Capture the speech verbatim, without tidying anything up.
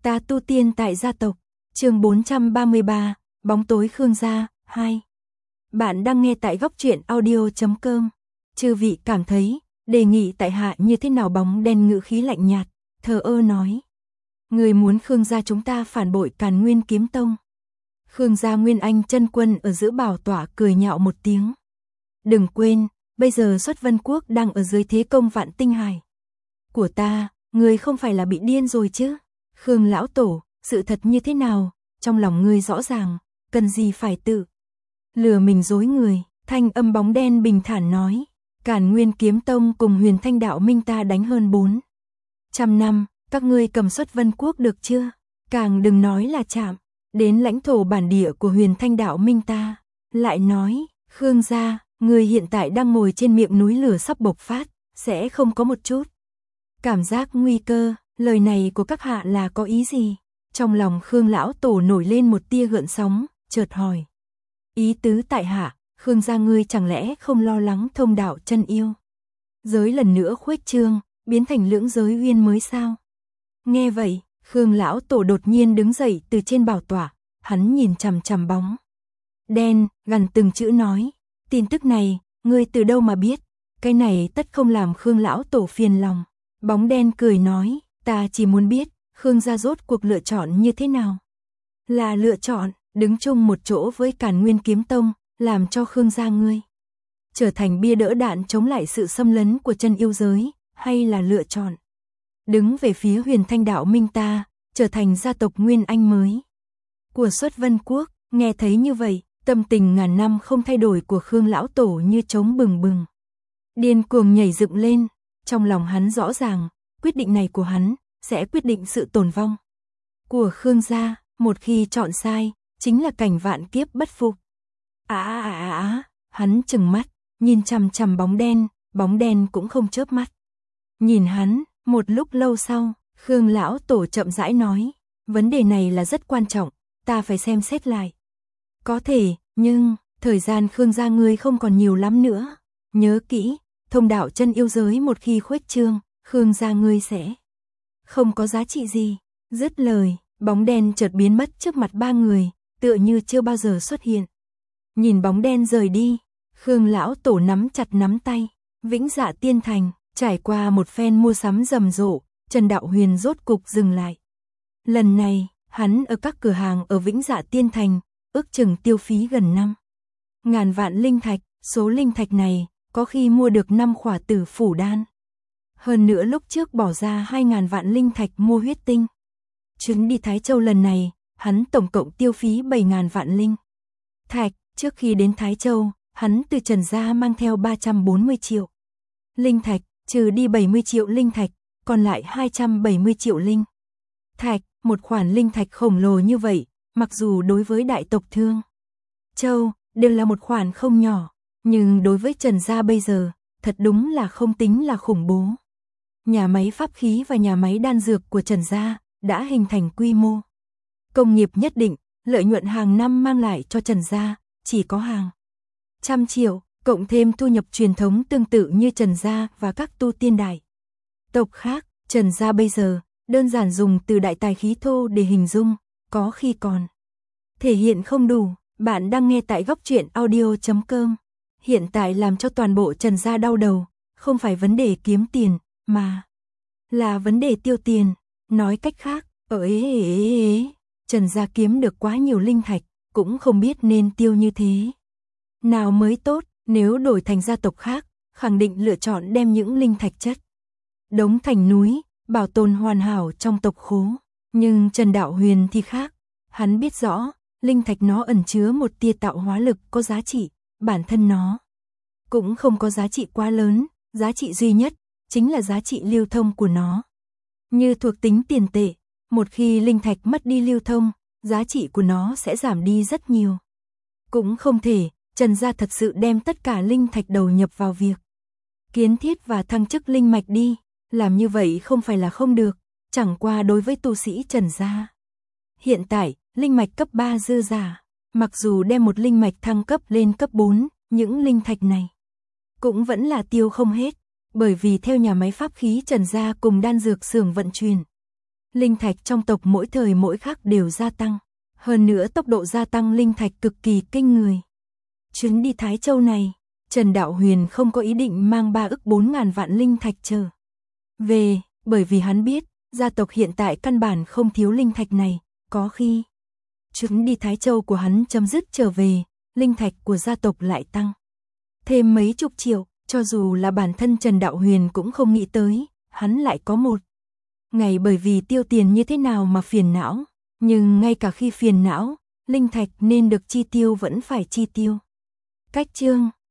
Ta tu tiên tại gia tộc, chương bốn trăm ba mươi ba, bóng tối Khương gia, hai. Bạn đang nghe tại góc truyện audio chấm com. Chư vị cảm thấy, đề nghị tại hạ như thế nào? Bóng đen ngữ khí lạnh nhạt, thờ ơ nói. Người muốn Khương gia chúng ta phản bội Càn Nguyên Kiếm Tông. Khương gia Nguyên Anh chân quân ở giữa bảo tọa cười nhạo một tiếng. Đừng quên, bây giờ Xuất Vân Quốc đang ở dưới thế công Vạn Tinh Hải của ta, người không phải là bị điên rồi chứ? Khương lão tổ, sự thật như thế nào, trong lòng ngươi rõ ràng, cần gì phải tự lừa mình dối người? Thanh âm bóng đen bình thản nói. Càn Nguyên Kiếm Tông cùng Huyền Thanh Đạo Minh ta đánh hơn bốn trăm năm, các ngươi cầm Xuất Vân Quốc được chưa? Càng đừng nói là chạm đến lãnh thổ bản địa của Huyền Thanh Đạo Minh ta. Lại nói, Khương gia, người hiện tại đang ngồi trên miệng núi lửa sắp bộc phát, sẽ không có một chút cảm giác nguy cơ. Lời này của các hạ là có ý gì? Trong lòng Khương lão tổ nổi lên một tia gợn sóng, chợt hỏi. Ý tứ tại hạ, Khương gia ngươi chẳng lẽ không lo lắng thông đạo chân yêu giới lần nữa khuếch trương, biến thành lưỡng giới uyên mới sao? Nghe vậy, Khương lão tổ đột nhiên đứng dậy từ trên bảo tọa, hắn nhìn chằm chằm bóng đen, gần từng chữ nói. Tin tức này, ngươi từ đâu mà biết? Cái này tất không làm Khương lão tổ phiền lòng. Bóng đen cười nói. Ta chỉ muốn biết, Khương gia rốt cuộc lựa chọn như thế nào? Là lựa chọn, đứng chung một chỗ với Càn Nguyên Kiếm Tông, làm cho Khương gia ngươi trở thành bia đỡ đạn chống lại sự xâm lấn của chân yêu giới, hay là lựa chọn đứng về phía Huyền Thanh Đạo Minh ta, trở thành gia tộc Nguyên Anh mới của Xuất Vân Quốc? Nghe thấy như vậy, tâm tình ngàn năm không thay đổi của Khương lão tổ như trống bừng bừng, điên cuồng nhảy dựng lên. Trong lòng hắn rõ ràng, quyết định này của hắn sẽ quyết định sự tồn vong của Khương gia. Một khi chọn sai, chính là cảnh vạn kiếp bất phục. Á á á á, hắn trừng mắt, nhìn chằm chằm bóng đen, bóng đen cũng không chớp mắt. Nhìn hắn, một lúc lâu sau, Khương lão tổ chậm rãi nói, vấn đề này là rất quan trọng, ta phải xem xét lại. Có thể, nhưng, thời gian Khương gia ngươi không còn nhiều lắm nữa. Nhớ kỹ, thông đạo chân yêu giới một khi khuếch trương, Khương gia ngươi sẽ không có giá trị gì. Dứt lời, bóng đen chợt biến mất trước mặt ba người, tựa như chưa bao giờ xuất hiện. Nhìn bóng đen rời đi, Khương lão tổ nắm chặt nắm tay. Vĩnh Dạ Tiên Thành, trải qua một phen mua sắm rầm rộ, Trần Đạo Huyền rốt cục dừng lại. Lần này, hắn ở các cửa hàng ở Vĩnh Dạ Tiên Thành, ước chừng tiêu phí gần năm ngàn vạn linh thạch. Số linh thạch này có khi mua được năm khỏa tử phủ đan. Hơn nữa lúc trước bỏ ra hai ngàn vạn linh thạch mua huyết tinh. Chuyến đi Thái Châu lần này, hắn tổng cộng tiêu phí bảy ngàn vạn linh thạch. Trước khi đến Thái Châu, hắn từ Trần gia mang theo ba trăm bốn mươi triệu linh thạch, trừ đi bảy mươi triệu linh thạch, còn lại hai trăm bảy mươi triệu linh thạch. Một khoản linh thạch khổng lồ như vậy, mặc dù đối với đại tộc Thương Châu đều là một khoản không nhỏ, nhưng đối với Trần gia bây giờ, thật đúng là không tính là khủng bố. Nhà máy pháp khí và nhà máy đan dược của Trần gia đã hình thành quy mô công nghiệp nhất định, lợi nhuận hàng năm mang lại cho Trần gia chỉ có hàng trăm triệu, cộng thêm thu nhập truyền thống tương tự như Trần gia và các tu tiên đại tộc khác. Trần gia bây giờ, đơn giản dùng từ đại tài khí thô để hình dung, có khi còn thể hiện không đủ. Bạn đang nghe tại góc truyện audio chấm com. Hiện tại làm cho toàn bộ Trần gia đau đầu, không phải vấn đề kiếm tiền, mà là vấn đề tiêu tiền. Nói cách khác, ở ế ế ế ế, Trần gia kiếm được quá nhiều linh thạch, cũng không biết nên tiêu như thế nào mới tốt. Nếu đổi thành gia tộc khác, khẳng định lựa chọn đem những linh thạch chất đống thành núi, bảo tồn hoàn hảo trong tộc khố. Nhưng Trần Đạo Huyền thì khác, hắn biết rõ, linh thạch nó ẩn chứa một tia tạo hóa lực có giá trị, bản thân nó cũng không có giá trị quá lớn, giá trị duy nhất chính là giá trị lưu thông của nó. Như thuộc tính tiền tệ, một khi linh thạch mất đi lưu thông, giá trị của nó sẽ giảm đi rất nhiều. Cũng không thể, Trần gia thật sự đem tất cả linh thạch đầu nhập vào việc kiến thiết và thăng chức linh mạch đi, làm như vậy không phải là không được, chẳng qua đối với tu sĩ Trần gia. Hiện tại, linh mạch cấp ba dư giả, mặc dù đem một linh mạch thăng cấp lên cấp bốn, những linh thạch này cũng vẫn là tiêu không hết, bởi vì theo nhà máy pháp khí Trần gia cùng đan dược xưởng vận chuyển linh thạch trong tộc mỗi thời mỗi khắc đều gia tăng. Hơn nữa tốc độ gia tăng linh thạch cực kỳ kinh người. Chuyến đi Thái Châu này, Trần Đạo Huyền không có ý định mang ba ức bốn ngàn vạn linh thạch trở về, bởi vì hắn biết, gia tộc hiện tại căn bản không thiếu linh thạch này, có khi chuyến đi Thái Châu của hắn chấm dứt trở về, linh thạch của gia tộc lại tăng thêm mấy chục triệu, cho dù là bản thân Trần Đạo Huyền cũng không nghĩ tới, hắn lại có một ngày bởi vì tiêu tiền như thế nào mà phiền não, nhưng ngay cả khi phiền não, linh thạch nên được chi tiêu vẫn phải chi tiêu. Cách chương